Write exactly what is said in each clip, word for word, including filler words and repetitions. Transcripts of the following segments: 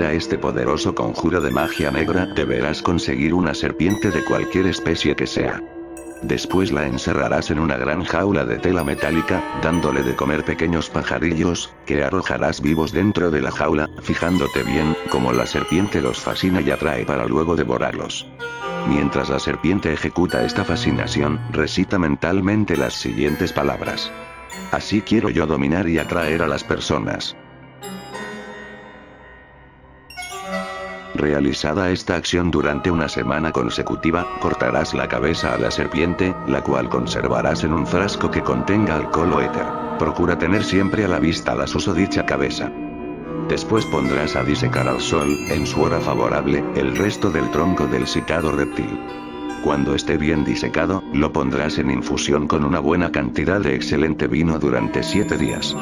para este poderoso conjuro de magia negra, deberás conseguir una serpiente de cualquier especie que sea. Después la encerrarás en una gran jaula de tela metálica, dándole de comer pequeños pajarillos, que arrojarás vivos dentro de la jaula, fijándote bien, como la serpiente los fascina y atrae para luego devorarlos. Mientras la serpiente ejecuta esta fascinación, recita mentalmente las siguientes palabras. Así quiero yo dominar y atraer a las personas. Realizada esta acción durante una semana consecutiva, cortarás la cabeza a la serpiente, la cual conservarás en un frasco que contenga alcohol o éter. Procura tener siempre a la vista la susodicha cabeza. Después pondrás a disecar al sol, en su hora favorable, el resto del tronco del citado reptil. Cuando esté bien disecado, lo pondrás en infusión con una buena cantidad de excelente vino durante siete días.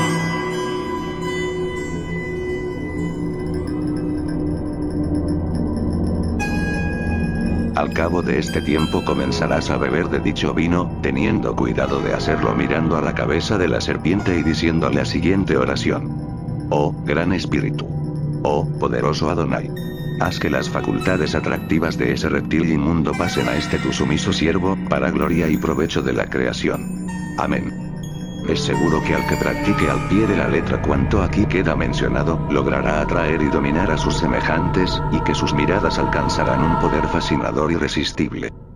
Al cabo de este tiempo comenzarás a beber de dicho vino, teniendo cuidado de hacerlo mirando a la cabeza de la serpiente y diciendo la siguiente oración. Oh, gran espíritu. Oh, poderoso Adonai. Haz que las facultades atractivas de ese reptil inmundo pasen a este tu sumiso siervo, para gloria y provecho de la creación. Amén. Es seguro que al que practique al pie de la letra cuanto aquí queda mencionado, logrará atraer y dominar a sus semejantes, y que sus miradas alcanzarán un poder fascinador irresistible.